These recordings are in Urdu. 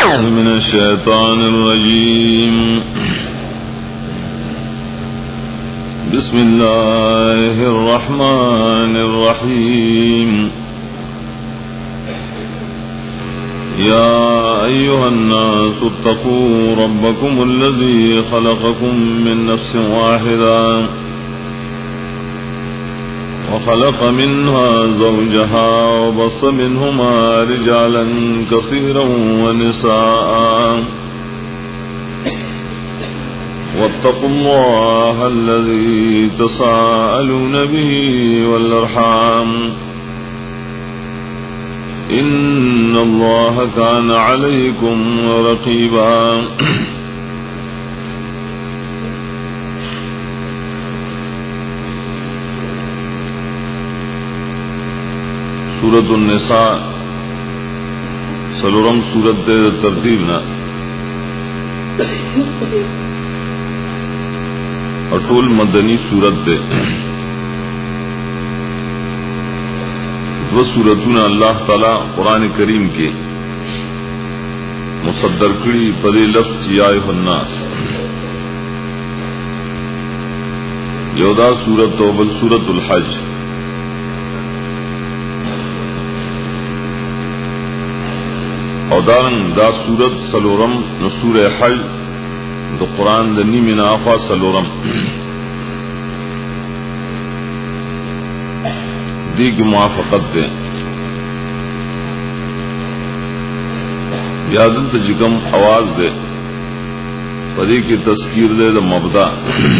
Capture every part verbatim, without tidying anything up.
من الشيطان الرجيم. بسم الله الرحمن الرحيم. يا أيها الناس اتقوا ربكم الذي خلقكم من نفس واحدة وخلق منها زوجها وبص منهما رجالا كثيرا ونساء واتقوا الله الذي تساءلون به والأرحام إن الله كان عليكم رقيبا. سورة النساء سلورم سورت ترتیبنا اٹول مدنی سورت دے دو سورتون اللہ تعالی قرآن کریم کے مصدر کری پدے لفظ یا ایھا الناس. یودا سورت و بل سورت الحج. اور دارنگ دا سورت سلورم نو سورہ حج دو قرآن دا نیم نافا سلورم دی کی موافقت دے. یادن تا جکم آواز دے پدی کی تذکیر دے دا مبدا.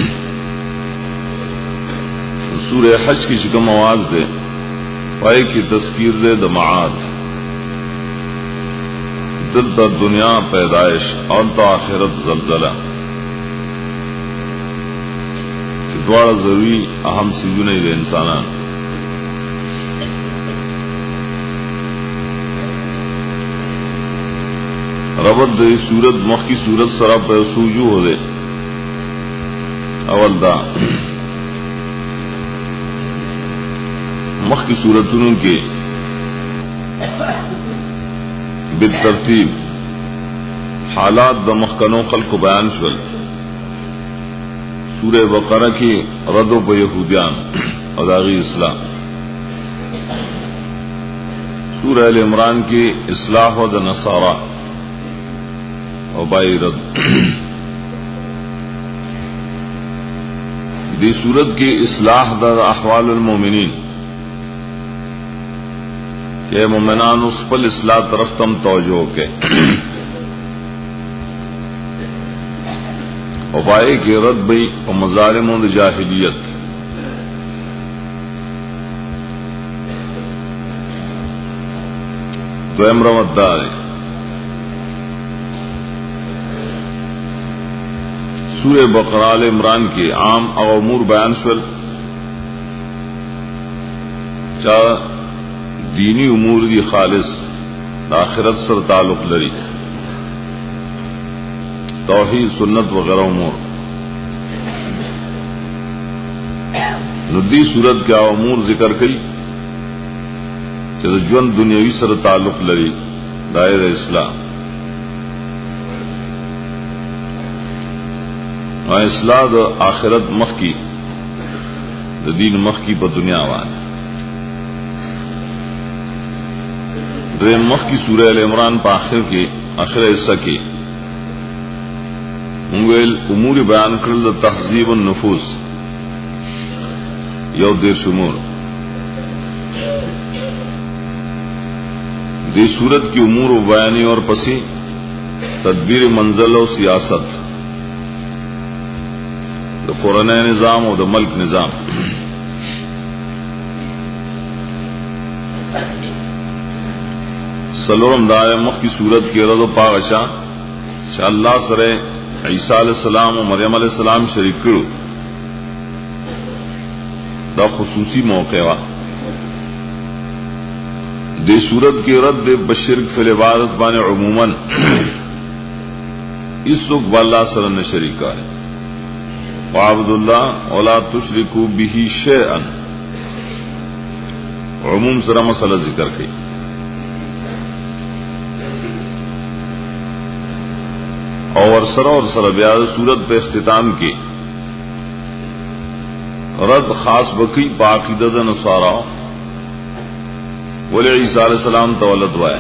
سورہ حج کی جکم آواز دے پائی کی تذکیر دے دا معاد. دل تا دنیا پیدائش اور تا آخرت زلزلہ دوارا ضروری اہم سیزوں دے انسانان. ربط دے سورت مخ کی سورت سرا پہ سوجو ہو دے. اول دا مخ کی سورتوں کے بالترتیب حالات د مخکنو خلق بیان شول. سورہ بقرہ کی رد و یہودیان اور داغی اصلاح. سورہ ال عمران کی اصلاح و د نصارہ اور بائی رد. دی صورت کی اصلاح د احوال المومنین کہ مومنان اس پل اصلاح طرف تم توجہ کے ابائے کی رد بئی اور مظالم و جاہلیت. تو امروت دار سورہ بقرہ ال عمران کے عام اور امور بیان شول. چاہ دینی امور دی خالص آخرت سر تعلق لری توحید سنت وغیرہ امور. ندی صورت کیا امور ذکر کئی چل جون دنیاوی سر تعلق لری دائر اسلام اور اصلاح دا آخرت مخ کی دا دین مخ کی پا دنیا وان. دریم مخ کی سورہ ال عمران پا آخر کے آخر حصہ کے منگویل امور بیان کرل دا تحذیب النفوس یو دیر شمور. دی صورت کی امور و بیانی اور پسی تدبیر منزل و سیاست دا قرآن نظام و دا ملک نظام. سلورم دائے مخ کی صورت کی رد و پاغشا شاہ اللہ سر عیسیٰ علیہ السلام و مریم علیہ السلام شریک کرو دا خصوصی موقع وا. دے صورت کی رد دے بشرک فی العبادت بانے عموماً اس وقت باللہ سر نے شریکا ہے. وعبد اللہ ولا تشرکو به شیئا عموم سرا مسئلہ ذکر کی. اور سر اور سر بیا سورت پہ اختتام کی رد خاص بکی باقیدت نصارا بولے عیسیٰ علیہ السلام تولد وائے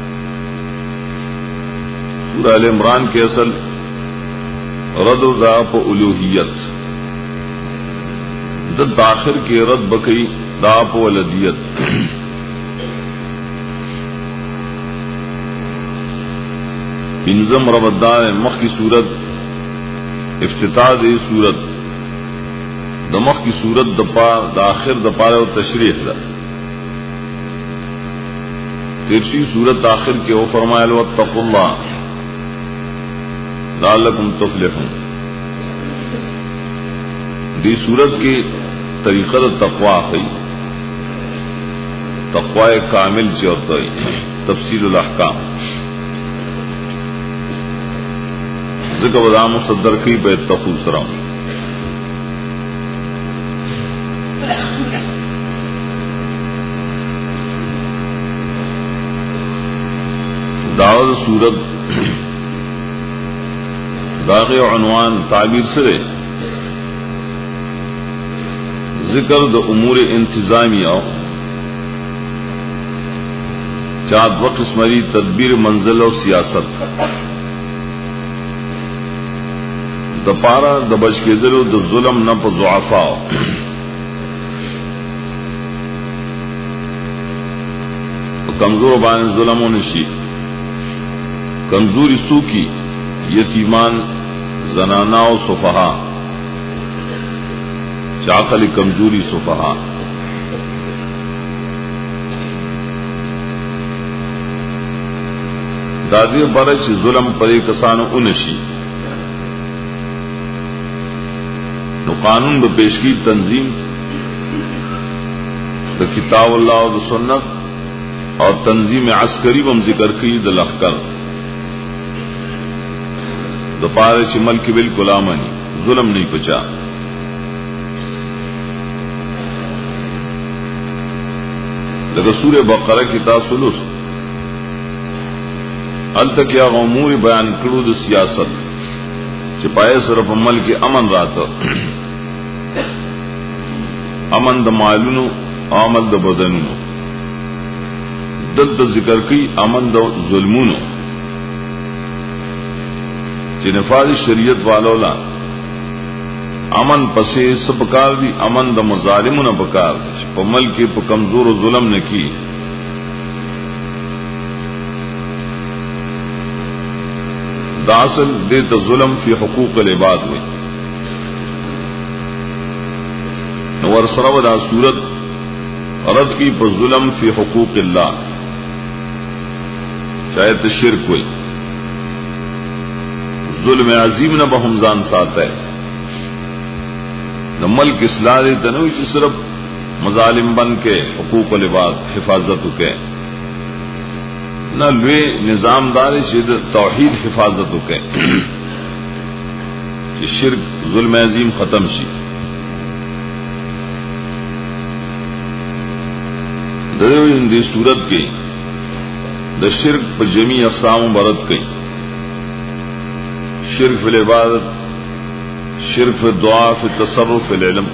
سورہ ال عمران کے اصل رد و داپ الوحیت دد آخر کے رد بکی داپ ولدیت انزم ربدار مخ کی صورت افتتاح دی صورت دمخ کی صورت دپار داخر دپار و تشریح دا تیرسی صورت آخر کے وہ فرمائے واتقوا اللہ لعلکم تفلحون. دی صورت کی طریقہ تقوی ہے تقوی کامل چوتا ہے تفصیل الاحکام ذکر بدام صدر کی بے تقو سرام دعوت صورت داغ عنوان تعبیر سرے ذکر د امور انتظامیہ چاد و قسمری تدبیر منزل اور سیاست دپارا دبش کے ذرو د ظلم نہ پ ضعفاء کمزور بان ظلم و نشی کمزوری سو کی یتیمان زنانا و صفحا چاقل کمزوری صفحا دادی برچ ظلم پری کسان انشی نو قانون ب پیشگی تنظیم دا کتاب اللہ و دا سنت اور تنظیم عسکری بم ذکر کی دا لخکر دا پارے چی ملک بالکل آمنی ظلم نہیں پچا لگا سورہ بقرہ کی تاسلس ال تک یا امور بیان کرو دا سیاست چپائے صرف عمل کے امن رات امن د مالونو عمل د بدنونو دد ذکر کی امن د ظلمونو چ نفاذ شریعت والولا امن پسے سپکار دی امن د مظالمونو پکار عمل کے پ کمزور و ظلم نہ کی داصل دیت ظلم فی حقوق العباد میں ور سرو دا صورت رد کی پر ظلم فی حقوق اللہ شاید شرک ہوئی ظلم عظیم نہ بہمزان ساتھ ہے نہ ملک اصلاح تنوی چی صرف مظالم بن کے حقوق العباد حفاظت کے نہ لوے نظام دار شد توحید حفاظت کے شرک ظلم عظیم ختم شی دی صورت کے دا شرک پر جمی اقسام برت گئی شرک فی العبادت شرک فی الدعا فی التصرف فی العلم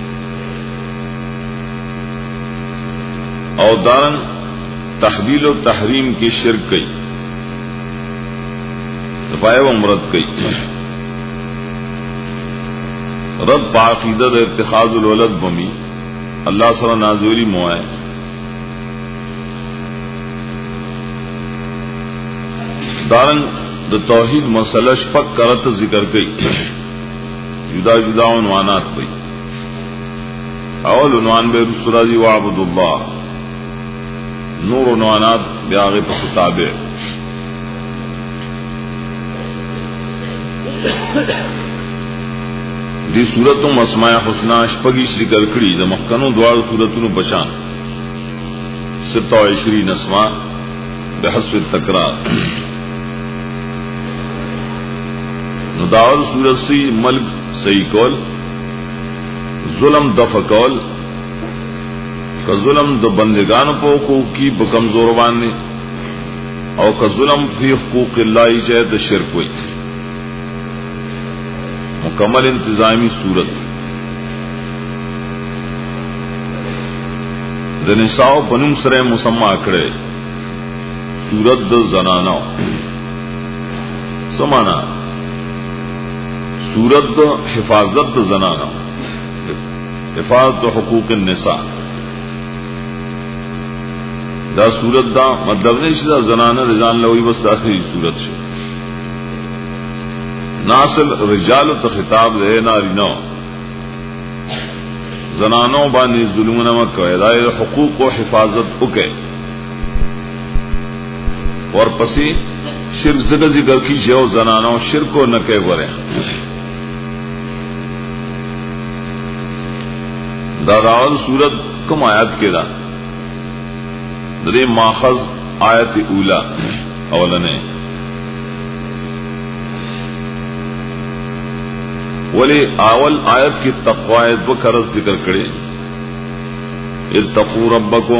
اور دارن تحلیل و تحریم کی شرک گئی پائے و مرد گئی رد پاقیدت اتخاذ الولد بمی اللہ سر نازوری موائے دارن د توحید مسئلہ شپک کرت ذکر گئی جدا جدا عنوانات پئی اول عنوان بے رسول جی وعبد اللہ نور عنوانات بیاغ پس تابع دی صورتوں اسماء حسنہ شپگی ذکر کری دا مخکنوں دوار صورتوں بشان ستہ و عشرین اسماء بحسب التکرار نداور صورت سی ملک صحیح کول ظلم دفع کول کا ظلم د بندگان پو حقوق کی بکمزور بانے اور کا ظلم فی حقوق اللہ چاہے د شرک ہوئی مکمل انتظامی صورت د نساء بنم سره مسمى کړي صورت د زنانو سمانا صورت د حفاظت د زنانو حفاظت حقوق النساء دا صورت دا مطلب نشي دا زنانه رجال لوي بس آخری صورت شي ناصل رجال ته خطاب دے نارینو زنانوں باندې ظلمونه مکوئ دا حقوق و حفاظت وکئ اور پسی شرک زګ ذکر کی جو زنانوں شرک کو نہ کہ غره دا راول صورت کوم آیات کې دا درې ماخذ آیت اولا اولنه ولی اول آیت کی تقوی و کرت ذکر کرے اتقوا ربکم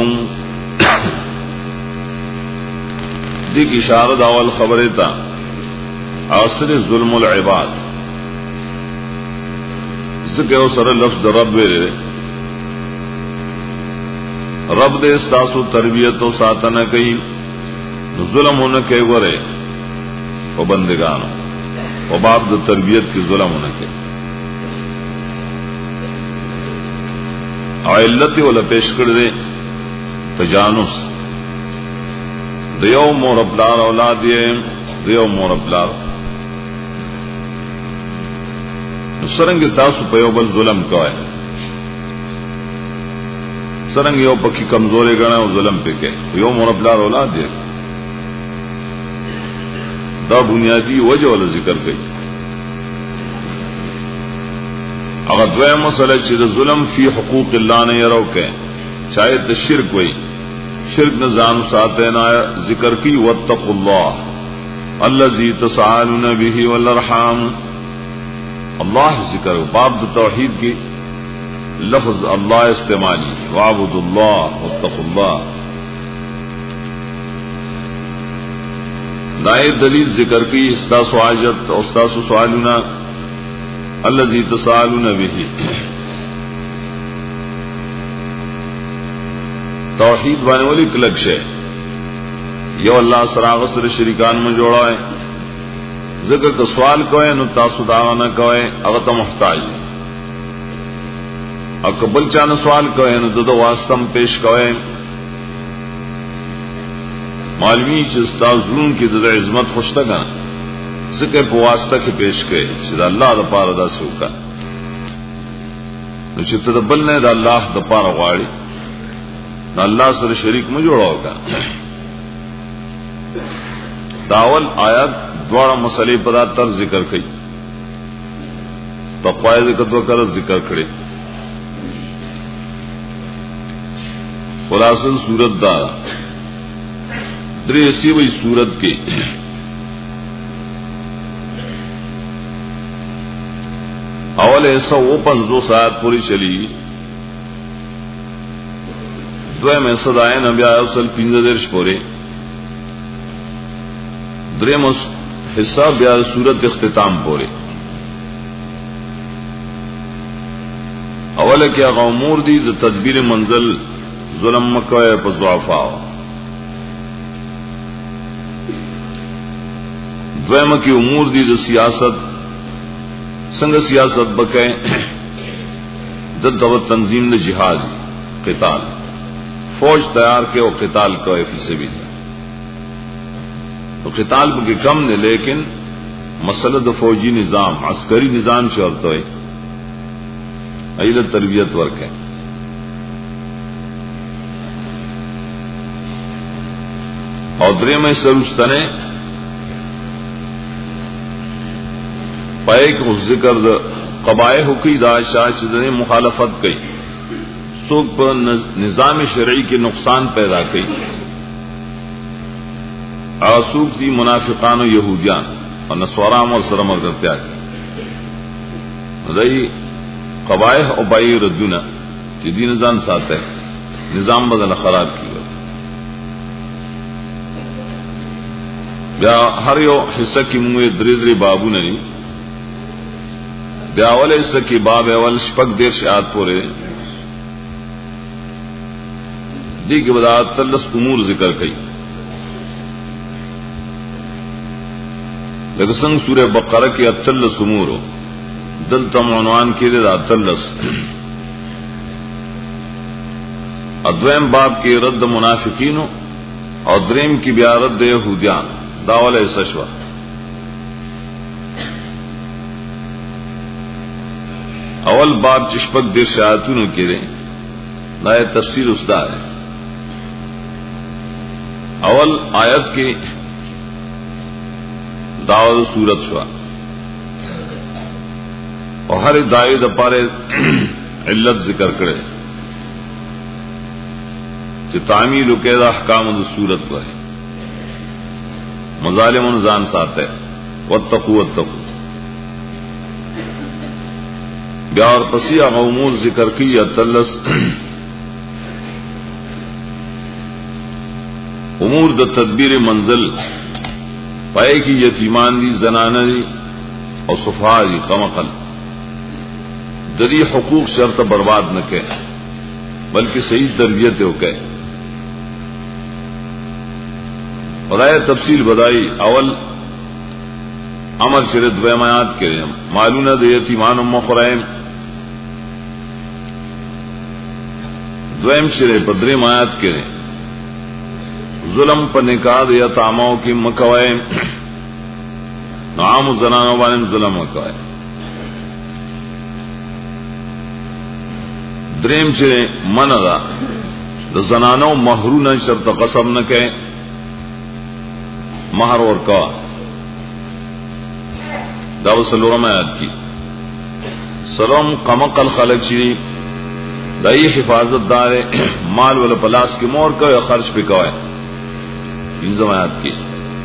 دیکھ اشارت اول خبر تا عصر ظلم العباد ذکر سر لفظ رب رب دے استاسو تربیت و ساتنہ کئی ظلم ہونے کے ورے و بندگانو و باب د تربیت کی ظلم ہونے کے علت ولا پیش کر دے تجانس دیو مور پلار اولاد یہ دیو مور پلار سرنگ تاسو پیو بل ظلم کوئے سرنگ یو پکی کمزورے گنا و ظلم پہ کہ یو مور پلار اولاد یہ دا بنیادی وجہ والا ذکر گئی اگر دوئے مسئلہ چیز ظلم فی حقوق اللہ نے یہ روکے چاہے تو شرک ہوئی شرک نظام ساتھ ذکر کی واتقوا اللہ الذی تسألون به والارحام اللہ ذکر باب توحید کی لفظ اللہ استعمالی وعبدوا اللہ واتقوا اللہ دائر دلیل ذکر کی استاس و حاجت استاس و سوالنا الذی تسالون به توحید بانے والی کلک شے یو اللہ سراغ سر شریکان میں جوڑا ہے ذکر کا سوال کوئے نو تاسو داوانا کوئے اغتا محتاج اکبل چانا سوال کوئے نو دو واسطم پیش کوئے معلومی چستا ظلم کی دد عظمت خوشتا گا ذکر کو واسطہ کی پیش کرے سیدھا اللہ دا پارا دا سوکا نوچہ تدبل نے دا اللہ دا پارا غاڑی دا اللہ سر شریک میں جوڑا ہوگا داول آیات دوارا مسئلے پدا تر ذکر کئی تقوی ذکر و کرت ذکر کرے خلاصل صورت دارا دری اسی وی صورت کی اول ایسا وہ پنزو ساعت پوری چلی دویم ایسا دائن ابی آئے وصل پینزہ درش پورے دریم حصہ بیار صورت اختتام پورے اول کیا غامور دی دا تدبیر منزل ظلم مکوئے پس ضعفاء دویم کی امور دی دا سیاست سنگ سیاست بکے دد تنظیم نے جہاد قتال فوج تیار کے وہ قتال کوئے فی سبیل اللہ تو قتال بکی کم نے لیکن مسئلہ دا فوجی نظام عسکری نظام شرط ہوئے ایل تربیت ورک ہے اور درے میں سروستنے پائے کو ذکر قبائے حقی دا شاہ نے مخالفت کی سوک پر نظام شرعی کے نقصان پیدا کی آسوک تھی منافقان و یہودیان اور نسوارام اور سرمر کر تیاگ رہی قبائے اور بائی ردنا کہ دین نظام ساتھ ہے نظام بدل خراب کی بیا ہر یو حصہ کی منہ دری دری بابو نہیں بیاول اس کی باب اول شپک دیر شاعت پورے دی کی بدات تلس امور ذکر کئی لیکن سنگ سورہ بقرہ کی اتلس امور دل تم عنوان کی دے دا اتلس ادویم باب کی رد منافقین اور دریم کی بیا رد یہودیان داول سشوا اول باب چشپک دیر شاعتون کی دے نئے تفسیر اسدا ہے اول آیت کی دعوت سورت شوا اور ہر دعوی دپارے علت ذکر کرے کہ تعمیل قید احکام سورت کو ہے مظالم انزان ساتھ ہے واتقوا واتقوا بیا اور پسی امور ذکر کی یا تلس امور د تدبیر منزل پائے کی یتیمان دی زنانہ دی اور صفحہ دی قمقل دری حقوق شرط برباد نہ کہ بلکہ صحیح تربیت ہو کہ خدائے تفصیل بدائی اول امر شرط ویمایات کے معلوم د یتیمان ام خرائم دویم شرع بدری مایات کے ظلم پر نکاح یتاماؤں کی مکوائے نعام زنانوں والے ظلم مکوائے دریم چرے من دا دا زنانوں مہرو نہ شرط قسم نہ کہ مہر اور کا دا سلورم آیات کی سرم قمقل خلق چری دائی حفاظت دار مال والا پلاس کی مور کا یا خرچ پہ کوائے انزم آیات کی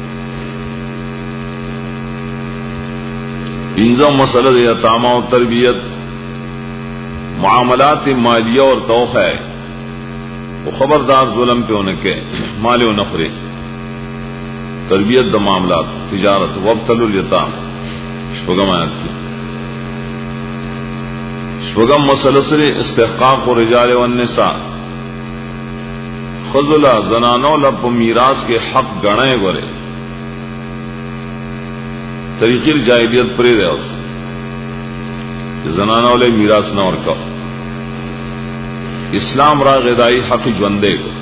انزم مسئلہ یتامہ و تربیت معاملات مالیہ اور توخہ ہے وہ خبردار ظلم پہ ہونے کے مال و نفرے تربیت دا معاملات تجارت وابتلوا الیتام شپگم آیات کی شپگم مسئلہ سرے استحقاق و رجال والنساء خذلا زنانو لپ میراث کے حق گڑے گورے طریقے جاہلیت پرے رہے اس زنانو لے میراث نہ اور کا اسلام را غدائی حق جوندے کو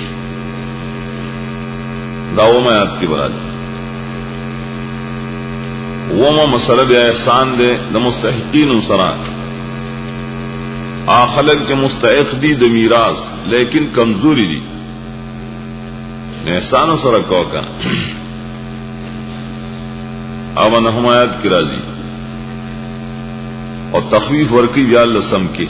داو میں آپ کی برات وہ مسئلہ بے احسان دے دا مستحقین سران آخلق کے مستحق دی دا میراث لیکن کمزوری دی احسان و سرکو کا اب نحمایات کی راضی اور تخفیف ورکی یا لسم کی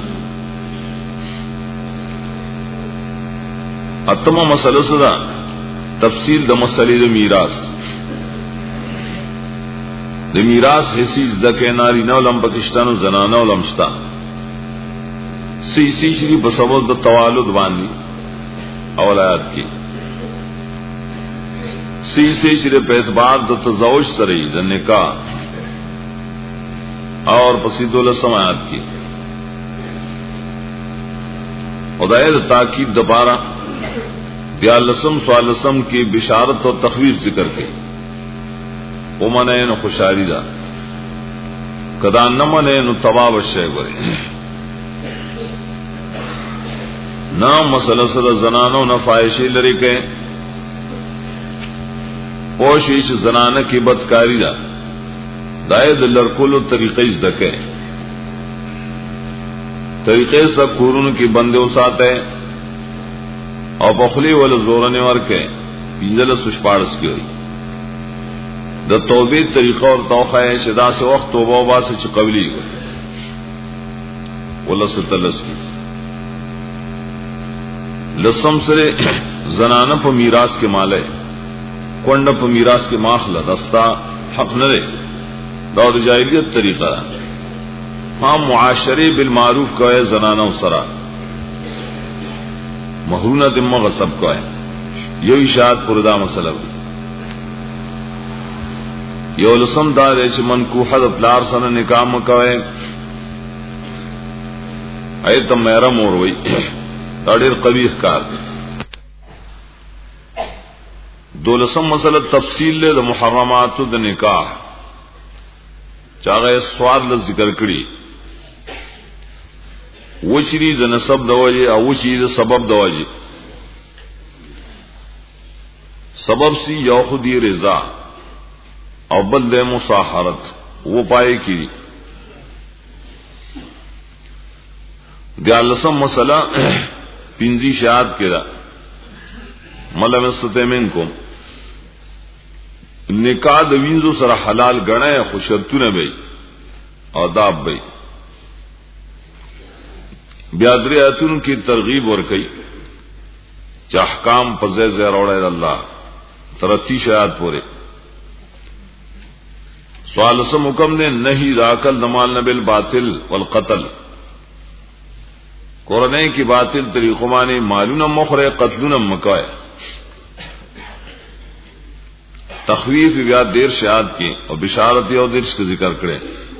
اتما مسئلہ صدا تفصیل دا مسئلہ دا میراث دا میراث حسیز دا کے ناری نولم پاکستان و زنانا ولمشتا سی سی شری بسبب دا توالد باندی اول آیات کی سی سی شری پیتبار دا تزوج سرئی دا نکاح اور پسید لسم آیات کی خدای دا تاکید دا بارہ بیا لسم سوال لسم کی بشارت اور تخویف ذکر کی وہ منے نو خوشاری دا کدا نہ منے نو تباب شے گورے نہ مسئلہ صدا زنانو نہ فائشی لری کے پوشیش زنانہ کی بدکاری دا دائے دلر کلو طریقے دکے طریقے سب کورون کی بندے اساتے اور بخلی والے زورنے ور کے پینزل سشپارس کی ہوئی دا توبی طریقہ اور توخہ ہے شدا سے وقت توبہ وبا سے چقبلی ہوئی واللہ ستلس کی لسم سرے زنانہ پا میراث کے مالے کنڈ پا میراث کے ماخلہ رستہ حق نہ دے دور جاہلیت طریقہ ہاں معاشرے بالمعروف کا ہے زنانہ و سرا محرونہ دمہ غصب کا ہے یہ اشاعت پردہ مسئلہ ہوئی یہ لسم دار ہے چھ من کو حد پلار سن نکام کا ہے ایت میرا مور وئی ډېر قبیح کار دی. دولسم مسئلہ تفصیل له د محرماتو د نکاح چاغه سوال ل ذکر کړي وشری د نسب د وجه او وشری د سبب د وجه. سبب سی یو خودی رضا او بل د مصاحرت وہ پائے کی. دیالسم مسئلہ پنزی شہاد کرا ملم ستمنکم نکاح د وینځو سره حلال غنه خو شرطونه به آداب به. بیا درې اتون کی ترغیب ور کوي چې احکام په ځای ځای راوړل الله ترتی شهادت پورے. سوال سم حکم نے نہیں راکل دمال نبل باطل والقتل قرآن کی باطل طریقوں مانے مالون مخرے قتلون مکوئے. تخویف بیا دیر شہاد کی اور بشارت اور درش کا ذکر کرے.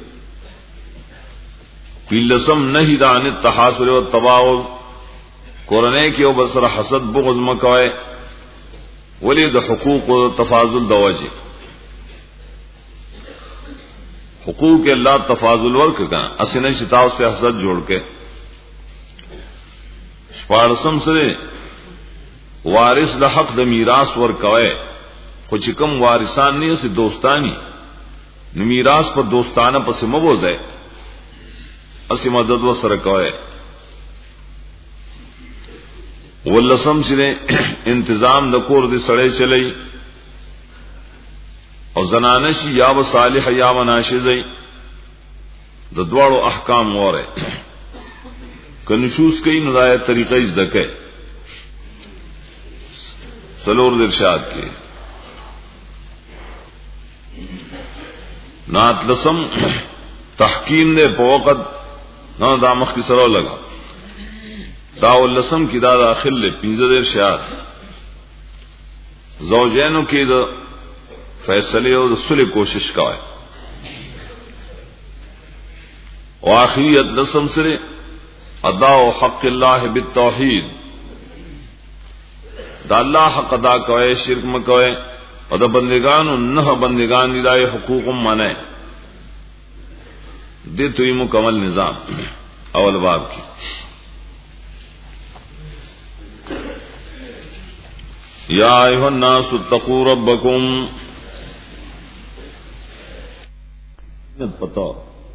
پیلسم نہیں دان تحاصر و تباؤ قرآن کی او بسر حسد بغض مکوئے ولی د حقوق و تفاضل دواجی حقوق اللہ تفاضل ورک کا اسن شتاو سے حسد جوڑ کے. شپارسم سرے وارث د حق د میراث ور کوئے خو چې کوم وارثان نه سي دوستانی نو میراث پر دوستانه پس مبوځي اسی مدد و سره کوئے. ولسم سره انتظام د کور دي سړی چلی او زنانه شي یا و صالح یا و ناشزي د دوړو احکام وره کنشوس کئی نظایت طریقہ ازدکے. سلور درشاد کے نات لسم تحکیم نے پوقت نہ دامخ کی سرو لگا داول لسم کی دادا خل پنجر ارشاد زوجینوں کی دا فیصلے اور صلح کوشش کا ہے. وآخریت لسم سرے ادا حق اللہ بالتوحید دا اللہ حق ادا کوئے شرک مکوئے اور دا بندگان نہ بندگان دائے حقوق مانے دے تو مکمل نظام اول باب کی. یا ایھا الناس اتقوا ربکم پتہ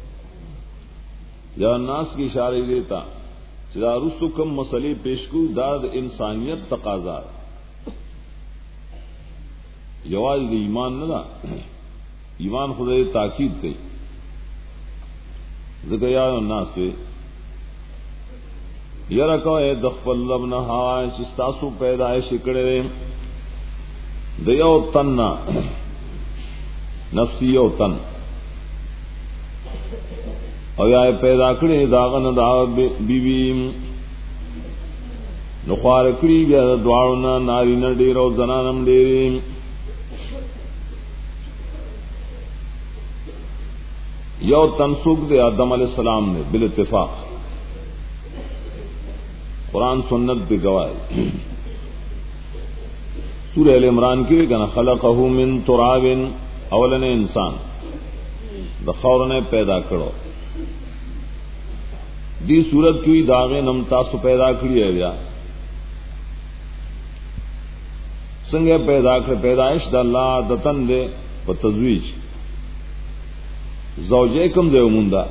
یا ناس کی اشارہ دیتا چرا رسو کم مسئلے پیش کو داد انسانیت تقاضا یواز دی ایمان نہ ایمان خدا تاکید کی ذکر یا ناس پہ یرا کو اے دخل لبنا ہائے چستاسو پیدائش کڑے دیو تننا نفسی یو تن او یا پیدا کړي داغه دا بیبي نو خوار کړي بیا دواړو نه ناری نه ډیر او زنانم ډیر. یو تنسوک دے آدم علیہ السلام نے بال اتفاق قرآن سنت بھی گواہ. سورہ ال عمران کی کہنا خلقہ من تراب اولن انسان دخور نے پیدا کرو دی صورت کی داغے نم تاسو پیدا کری ہے یا سنگے پیدا کر پیدائش دا اللہ دتن دے و تزویج زوجے کم دے اموندا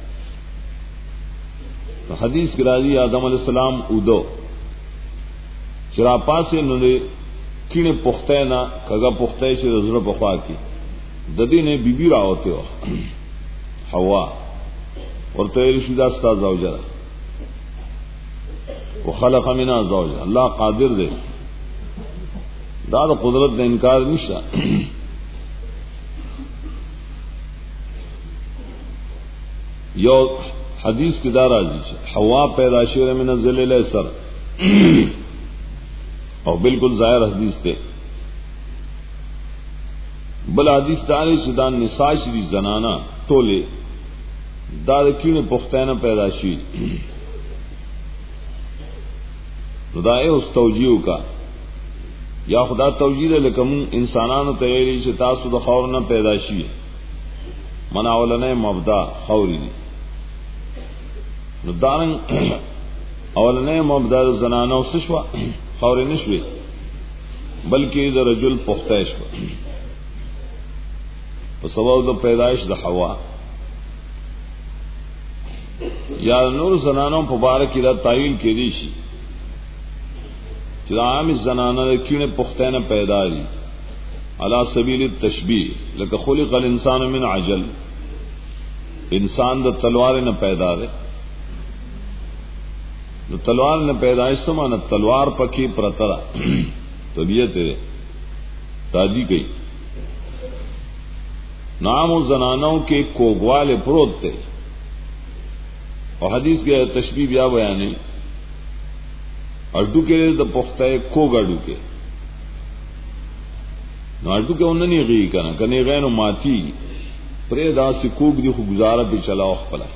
حدیث کی راضی آدم علیہ السلام ادو چرا پاسے ننے کینے پختے نا کگا پختے سے رزر بخوا کی ددی نے بی بی راوتے ہو حوا اور تیری شدہ ستا زوجہ وہ خلق منها زوجہ اللہ قادر دے داد قدرت نے انکار نشا. یو حدیث کی دارا جی حوا پیدا شیر من الذل سر اور بالکل ظاہر حدیث تھے. بل حدیث دارے شدان نساء شری زنانا تولے داد کیوں پختینہ پیدا شیر ندائے اس توجیہ کا یا خدا توجیہ لکم انسانان تغیری شتاس دا خورنا پیداشی منا اولنے مبدا خوری دی ندارنگ اولنے مبدا زنانو سشوا خوری نشوی بلکہ دا رجل پختیش با سبب دا پیدائش دا حوا یا نور زنانوں پبارکی دا تعویل کی دیشی چدا عام زنانہ دا کیون پختین پیدا دی علا سبیل التشبیح لکہ خلق الانسان من عجل انسان دا تلوار نہ پیدا دے دا تلوار نہ پیدائش سمانا تلوار پکی پرترا طبیعت تادی گئی نام و زنانوں کے کوگوال پروت تھے اور حدیث کے تشبیہ بیا بیانی اڈو کے دا پختہ کوگ اڈو کے نو اڈو کے انہوں نے غی کنا کنے غین و ماتی پرے دا سی کوگ دی خو گزارا پی چلا اخپلا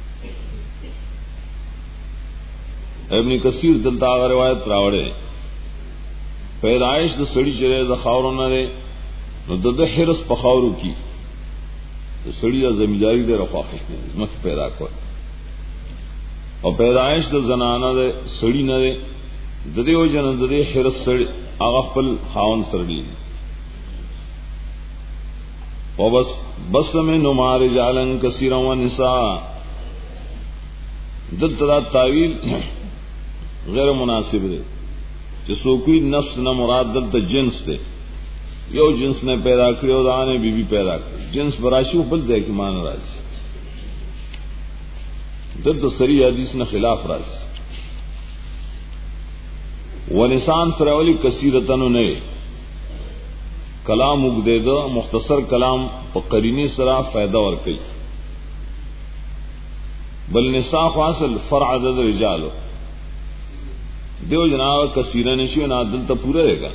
ابن کثیر دلتا آغا روایت راوڑے پیدائش دا سڑی چرے دا خاورو نہ دے نو دا دا حرس پخاورو کی دا سڑی دا زمیداری دے رفاقش دے مخ پیدا کر اور پیدائش دا زنانہ دے سڑی نہ دے ددے و جن ددے حرس سڑی آغا خپل خاون سڑی و بس بس میں نمار رجالن کثیرا و نساء دل تدا تعویل غیر مناسب دے جسو کوئی نفس نہ مراد دل تا جنس دے یو جنس نے پیدا کرے و دانے بی بی پیدا کرے جنس براشی و بل زی کی مان راضی دل تا سری حدیث نے خلاف راضی و نسان سراولی کثیرتنو نئے کلام اگ دے دا مختصر کلام پا قرینی سرا فائدہ ورکی بل نساء خواصل فرع عدد رجالو دیو جناب کثیرہ نشیو نا دل تا پورا رہے گا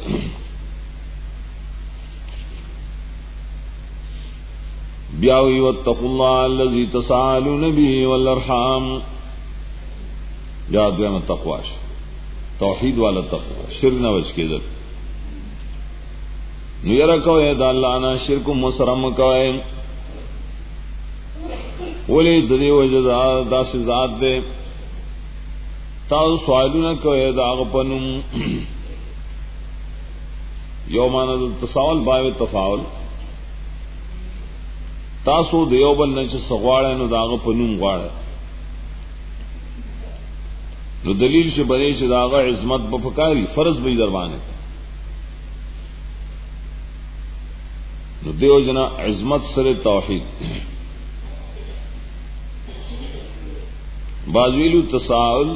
بیاوی واتقوا اللہ الذی تسالون به والارحام یاد دینا تقواش توحید والا تقوی شرک نہ بچ کے در نو یرا کوئے دا اللہ نا شرک مسرم کوئے ولی ددی وجد دا سے ذات دے تاسو سوالونه کوي دا غپنم یومانه التساؤل باوی تفاول تاسو دیو بل نه چې سغواړه نو دا غپنم غواړه نو دلیل شه بری چې داغه عظمت په فکاری فرض به دروانه نو دیو جنا عظمت سره توحید بازویلو تساؤل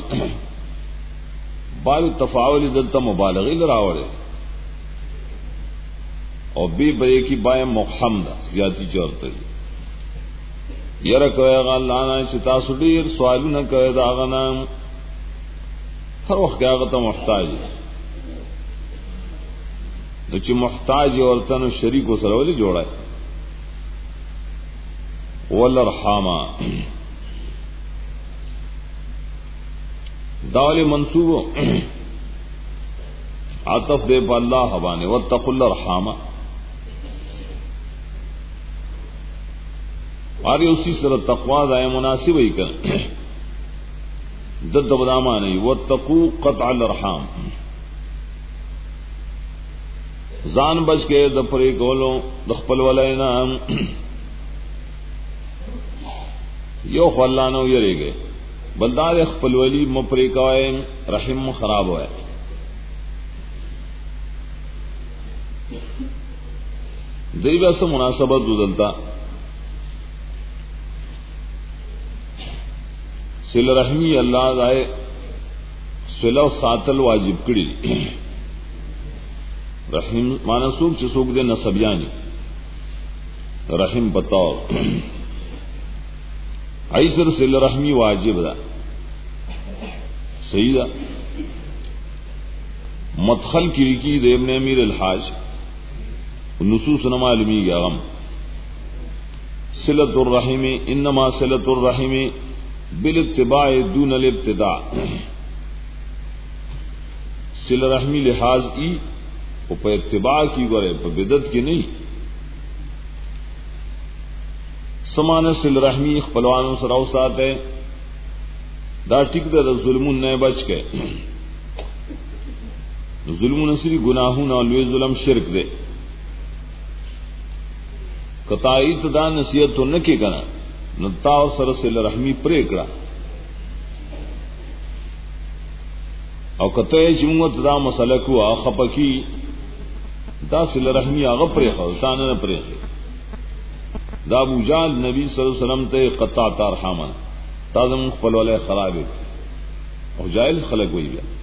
باب تفاعل دلتا مبالغی لراوڑے اور بی بے کی بائیں مقحم دا زیادی چورتا یرا کوئے گا اللہ نا چتاسو دیر سوالو نا کوئے دا آغا نام ہر وقت کیا آغا تا محتاج نو چی محتاج عورتا نو شریک و سرولی جوڑا ہے والارحاما داول منصوب عطف دے پا اللہ حوانے واتقوا الارحام آری اسی سر تقوی دائے مناسب ہی کر دد بداما نہیں واتقوا قطع الارحام زان بچ کے دپرے کولوں دخپل ولینا یو خلانو یرے گئے بلدار اخپل ولی مپری کوائیں رحم خراب ہوئے دیبا سے مناسبت بدلتا سل رحمی اللہ دائے سلو ساتل واجب کڑی رحم مانا سوک چسوک دے نصبیانی رحم بطور ایسر سل رحمی واجب دا صحیح دا مدخل کی لکی دے ابن امیر الحاج نصوص نمالمی گیا غم صلت الرحم انما صلت الرحم بالاتباع دون الابتداء صلہ رحمی لحاظ ای او په اتباع کی گورے په بدعت کی نہیں. سمانه صلہ رحمی خپلوانو سره او ساته دا ټیک ده د ظلمون نه بچ کے. ظلمون سری گناہونه او لوی ظلم شرک ده. کتائی تدا نصیحت تو نکی کنا نو تا سره صلہ رحمی پرې کړه او کته چې موږ دا مسله کو خپکی دا صلہ رحمی هغه پرې خو ځان نه پرې دا ابو جال نبی صلی الله علیه وسلم ته قطع ترحم تازم خپل ولای خراب او جاهل خلق وی بیا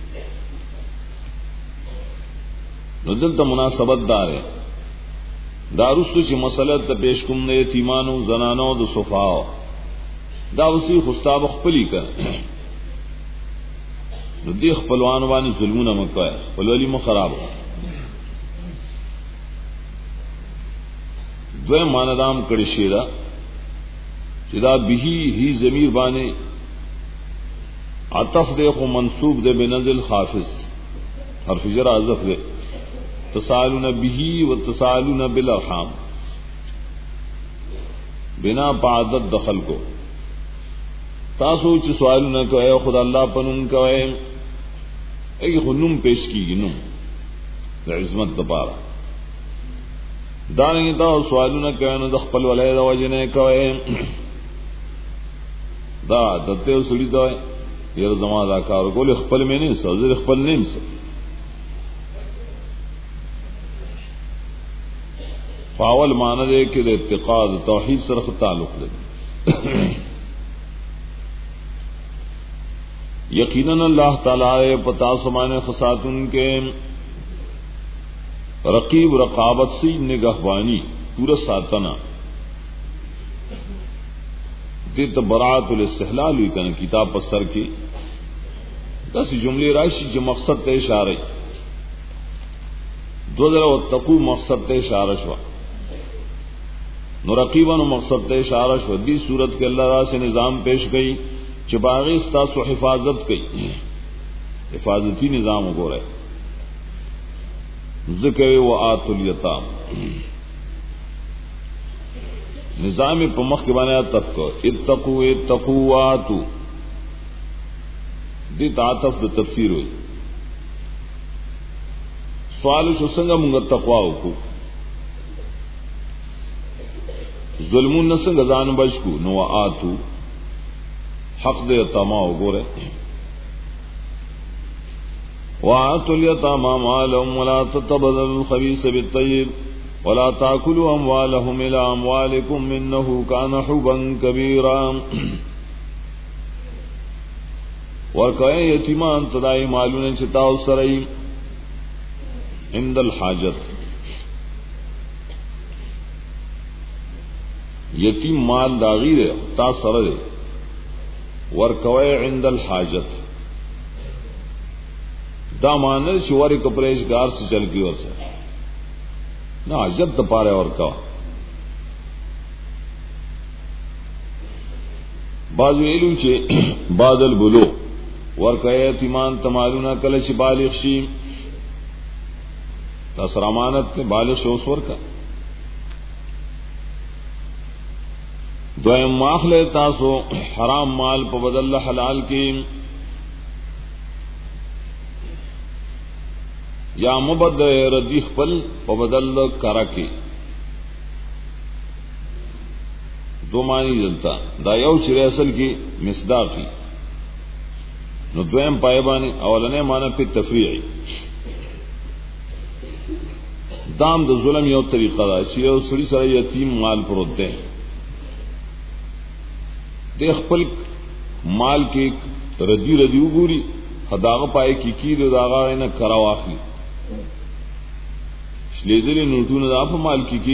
نو دلته مناسبت دار دا رستو چې مسله ته پیش کوم نه یتیمانو زنانو د صفاو دا وسی خستاب خپلی کړ نو دی خپلوان باندې ظلمونه مکوای خپل ولی مو خراب دوی ماندام کړي شیرا چې دا به هی ضمیر باندې عطف دے خو منصوب دے بنزل خافض حرف جر حذف دے تسالون به وتسالون بالارحام بنا پعدد دخل کو تاسو چې سوالونه کوي خدا الله پنوم کوي ای خنوم پیش کیږي نو د عظمت دپاره دانګي دا سوالونه کوي نو د خپل ولای د وجنه کوي دا دته سړي دا یو زما دا کار کول خپل مې نه سوزر خپل نیم سره فاول معنی دے کہ اتقاد توحید سره تعلق لري. یقیناً اللہ تعالی پتا سمانے خساتن کے رقیب رقابت سی نگہبانی پورا ساتنا دیت برات الاستحلال ہوئی کنا کتاب پر سر کی دس جملے راشی جو مقصد تے اشارے دو ذرا واتقو مقصد تے اشارہ شوا نو رقیباً مقصد تے اشارہ شوا دی صورت کے اللہ را سے نظام پیش گئی چباغی استاسو حفاظت کی حفاظتی نظام ہو رہے ذکر و آت الیتام نظام پمخ کے بنایا تک کو اتقو اتقو آتو دی تعاطف د تفسیر ہوئی سوال شو سنگا منگا تقوا کو ظلمون نسنگا زان بچ کو نو آتو حق دے یتاما ہو گورے وآتوا اليتامى أموالهم ولا تتبدلوا الخبيث بالطيب ولا تأكلوا أموالهم إلى أموالكم إنه كان حبا كبيرا ورکائے یتیمان تدائی مالون چتاو سرئی عند الحاجت یتیم مال داغیر ہے تا سر دے ورکوئے عند الحاجت دا مانر چواری کپریش گار سے چل کی اور سے نہ حاجت تو پارے اور کا بعض ویلو چے بادل بلو ورکوئے یتیمان تمالونا کلچ بالغ شیم تاثر امانت نے بالغ شوس ورکا دوئم ماخلے تاسو حرام مال پا بدل حلال کی یا مبد ردی خپل پا بدل کرا کی دو معنی دلتا دا یو چرے اصل کی مصداقی نو دوئم پائبانی اولنے معنی پی تفریعی دام دا ظلم یو طریقہ دا چی یو سڑی سر یتیم مال پروت دیں دے خپل مال کے ردی ردی وګوري خداغه پای کی کی داغه نه کرا واخلي شلیدل نوټونه د په مال کی کی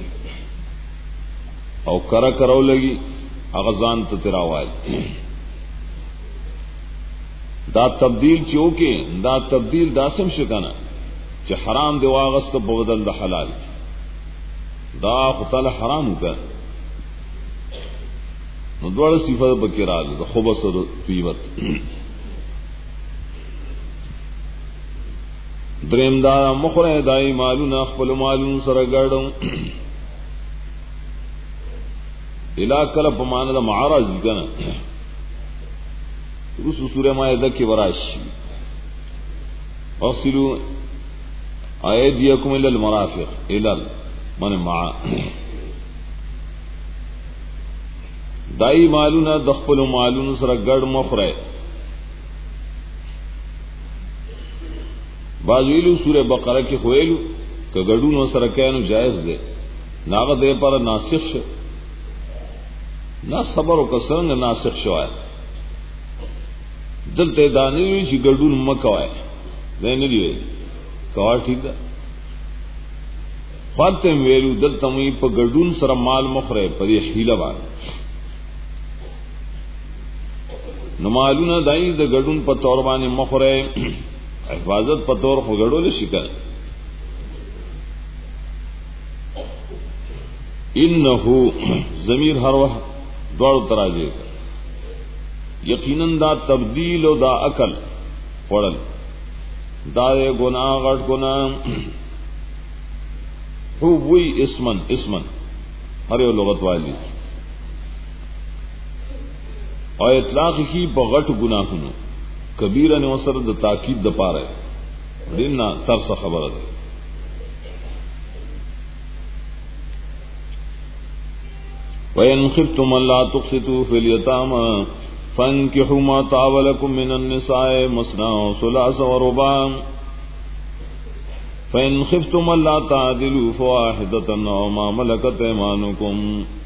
او کرا کراو لګي اغزان ته تراوال دا تبدیل چوکے دا تبدیل داسم شکانا چې حرام دی واغست په بدل د حلال دا خدای حرام وکړ نو دوڑ صفت بکی راز دا خبص و طیبت دریم دا مخره دای مالون خپل مالون سره ګړو الا کله په معنا د معارض کنه رسو سوره مائده کې وراشي اصلوا ایدیکم الی المرافق الی من مع دای مالونه د خپل مالون سره ګړ مخره بازویلو سورہ بقرہ کی خویلو کہ گڑون و سرکینو جائز دے ناغت دے پر ناسخ شو نا صبر و کسرنگ ناسخ شو آئے دل تے دانی ہوئی چی گڑون مکو آئے دے نلی ہوئی کوا ٹھیک دا خواتتے ویلو دل تموی پا گڑون سر مال مخرے پر یہ حیلہ بار نمالون دائی دا گڑون پا طوربانی مخرے حفاظت پتور خگڑو لے شکر انہو ضمیر ہر وقت دوڑ تراجے کا یقیناً دا تبدیل و دا عقل پڑل دا دے گناہ غٹ گناہ خوب وی اسمن اسمن ہر یو لغت والی اور اطلاق کی بغٹ گناہ کنو کبیرہ نے وسر د تاکید د پاره دیننا ترس خبره ده وَإِنْ خِفْتُمْ أَلَّا تُقْسِطُوا فِي الْيَتَامَى فَانكِحُوا مَا طَابَ لَكُم مِّنَ النِّسَاءِ مَثْنَى وَثُلَاثَ وَرُبَاعَ فَإِنْ خِفْتُمْ أَلَّا تَعْدِلُوا فَوَاحِدَةً أَوْ مَا مَلَكَتْ أَيْمَانُكُمْ